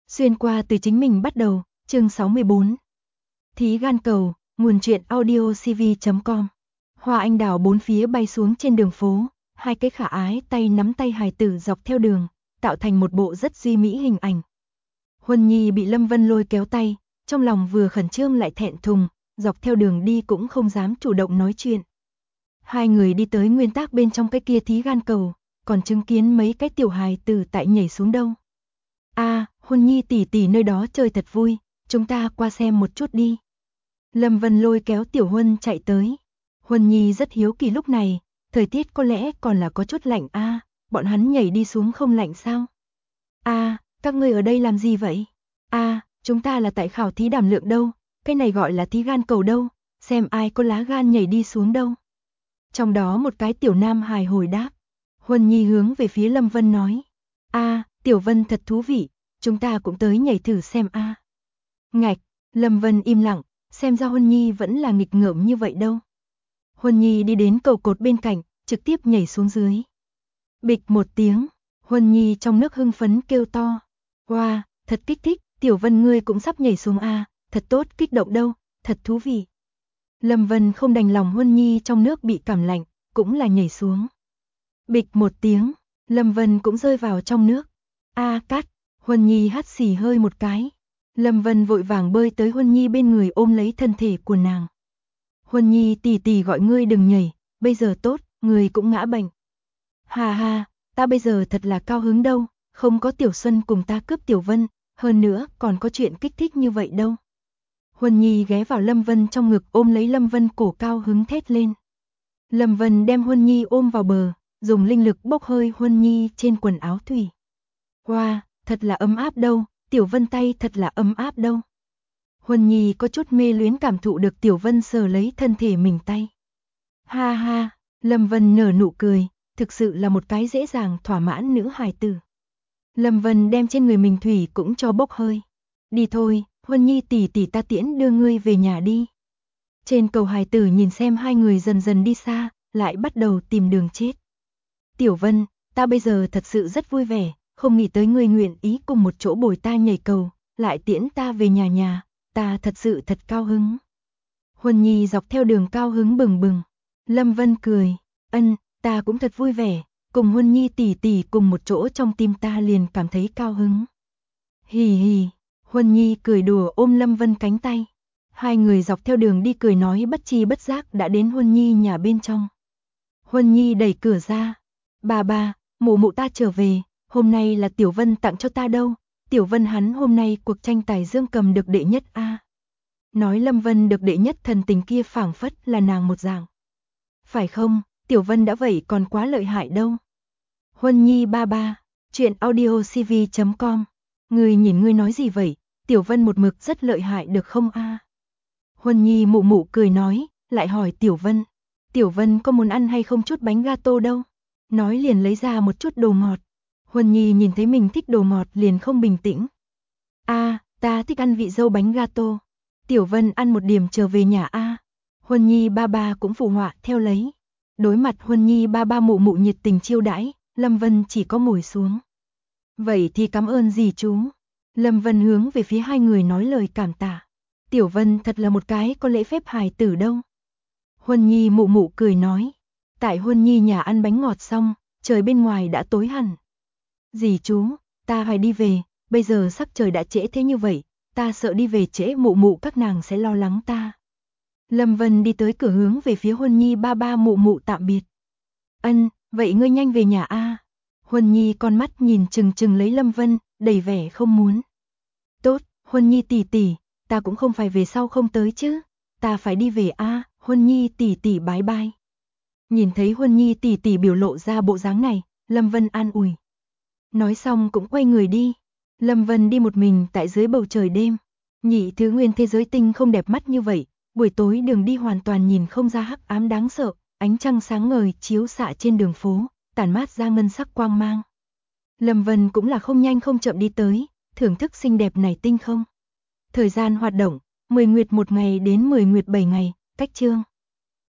Xuyên qua từ chính mình bắt đầu, chương 64. Thí gan cầu, nguồn truyện audiocv.com. Hoa anh đào bốn phía bay xuống trên đường phố, hai cái khả ái tay nắm tay hài tử dọc theo đường, tạo thành một bộ rất duy mỹ hình ảnh. Huân Nhi bị Lâm Vân lôi kéo tay, trong lòng vừa khẩn trương lại thẹn thùng, dọc theo đường đi cũng không dám chủ động nói chuyện. Hai người đi tới nguyên tắc bên trong cái kia thí gan cầu, còn chứng kiến mấy cái tiểu hài tử tại nhảy xuống đâu. Huân Nhi tỷ tỷ nơi đó chơi thật vui, chúng ta qua xem một chút đi. Lâm Vân lôi kéo Tiểu Huân chạy tới. Huân Nhi rất hiếu kỳ lúc này, thời tiết có lẽ còn là có chút lạnh bọn hắn nhảy đi xuống không lạnh sao? Các ngươi ở đây làm gì vậy? Chúng ta là tại khảo thí đảm lượng đâu, cái này gọi là thí gan cầu đâu, xem ai có lá gan nhảy đi xuống đâu. Trong đó một cái tiểu nam hài hồi đáp. Huân Nhi hướng về phía Lâm Vân nói. Tiểu Vân thật thú vị, chúng ta cũng tới nhảy thử xem Ngạch, Lâm Vân im lặng, xem ra Huân Nhi vẫn là nghịch ngợm như vậy đâu. Huân Nhi đi đến cầu cột bên cạnh, trực tiếp nhảy xuống dưới. Bịch một tiếng, Huân Nhi trong nước hưng phấn kêu to. Wow, thật kích thích, Tiểu Vân ngươi cũng sắp nhảy xuống thật tốt, kích động đâu, thật thú vị. Lâm Vân không đành lòng Huân Nhi trong nước bị cảm lạnh, cũng là nhảy xuống. Bịch một tiếng, Lâm Vân cũng rơi vào trong nước. Cát, Huân Nhi hắt xì hơi một cái. Lâm Vân vội vàng bơi tới Huân Nhi bên người ôm lấy thân thể của nàng. Huân Nhi tỷ tỷ gọi ngươi đừng nhảy, bây giờ tốt, ngươi cũng ngã bệnh. Ha, ta bây giờ thật là cao hứng đâu, không có Tiểu Xuân cùng ta cướp Tiểu Vân, hơn nữa còn có chuyện kích thích như vậy đâu. Huân Nhi ghé vào Lâm Vân trong ngực ôm lấy Lâm Vân cổ cao hứng thét lên. Lâm Vân đem Huân Nhi ôm vào bờ, dùng linh lực bốc hơi Huân Nhi trên quần áo thủy. Wow, thật là ấm áp đâu, Tiểu Vân tay thật là ấm áp đâu. Huân Nhi có chút mê luyến cảm thụ được Tiểu Vân sờ lấy thân thể mình tay. Ha, Lâm Vân nở nụ cười, thực sự là một cái dễ dàng thỏa mãn nữ hài tử. Lâm Vân đem trên người mình thủy cũng cho bốc hơi. Đi thôi, Huân Nhi tỷ tỷ ta tiễn đưa ngươi về nhà đi. Trên cầu hài tử nhìn xem hai người dần dần đi xa, lại bắt đầu tìm đường chết. Tiểu Vân, ta bây giờ thật sự rất vui vẻ, không nghĩ tới ngươi nguyện ý cùng một chỗ bồi ta nhảy cầu, lại tiễn ta về nhà, ta thật sự thật cao hứng. Huân Nhi dọc theo đường cao hứng bừng bừng. Lâm Vân cười, ta cũng thật vui vẻ, cùng Huân Nhi tỷ tỷ cùng một chỗ trong tim ta liền cảm thấy cao hứng. Hì, Huân Nhi cười đùa ôm Lâm Vân cánh tay. Hai người dọc theo đường đi cười nói bất chi bất giác đã đến Huân Nhi nhà bên trong. Huân Nhi đẩy cửa ra. Bà, mụ ta trở về, hôm nay là Tiểu Vân tặng cho ta đâu, Tiểu Vân hắn hôm nay cuộc tranh tài dương cầm được đệ nhất Nói Lâm Vân được đệ nhất thần tình kia phảng phất là nàng một dạng. Phải không, Tiểu Vân đã vậy còn quá lợi hại đâu. Huân Nhi ba, chuyện audiocv.com. Ngươi nhìn ngươi nói gì vậy, Tiểu Vân một mực rất lợi hại được không Huân Nhi mụ cười nói, lại hỏi Tiểu Vân có muốn ăn hay không chút bánh gato đâu. Nói liền lấy ra một chút đồ ngọt. Huân Nhi nhìn thấy mình thích đồ ngọt liền không bình tĩnh. Ta thích ăn vị dâu bánh gato. Tiểu Vân ăn một điểm trở về nhà Huân Nhi ba cũng phụ họa theo lấy. Đối mặt Huân Nhi ba mụ nhiệt tình chiêu đãi, Lâm Vân chỉ có ngồi xuống. Vậy thì cảm ơn dì chú. Lâm Vân hướng về phía hai người nói lời cảm tạ. Tiểu Vân thật là một cái có lễ phép hài tử đâu. Huân Nhi mụ cười nói. Tại Huân Nhi nhà ăn bánh ngọt xong, trời bên ngoài đã tối hẳn. Dì chú, ta phải đi về, bây giờ sắc trời đã trễ thế như vậy, ta sợ đi về trễ mụ các nàng sẽ lo lắng ta. Lâm Vân đi tới cửa hướng về phía Huân Nhi ba mụ tạm biệt. Vậy ngươi nhanh về nhà Huân Nhi con mắt nhìn chừng lấy Lâm Vân, đầy vẻ không muốn. Tốt, Huân Nhi tỷ tỷ, ta cũng không phải về sau không tới chứ, ta phải đi về Huân Nhi tỷ tỷ bái bai. Nhìn thấy Huân Nhi tỷ tỷ biểu lộ ra bộ dáng này, Lâm Vân an ủi. Nói xong cũng quay người đi. Lâm Vân đi một mình tại dưới bầu trời đêm. Nhị thứ nguyên thế giới tinh không đẹp mắt như vậy, buổi tối đường đi hoàn toàn nhìn không ra hắc ám đáng sợ, ánh trăng sáng ngời chiếu xạ trên đường phố, tản mát ra ngân sắc quang mang. Lâm Vân cũng là không nhanh không chậm đi tới, thưởng thức xinh đẹp này tinh không. Thời gian hoạt động, 10 nguyệt 1 ngày đến 10 nguyệt 7 ngày, cách chương.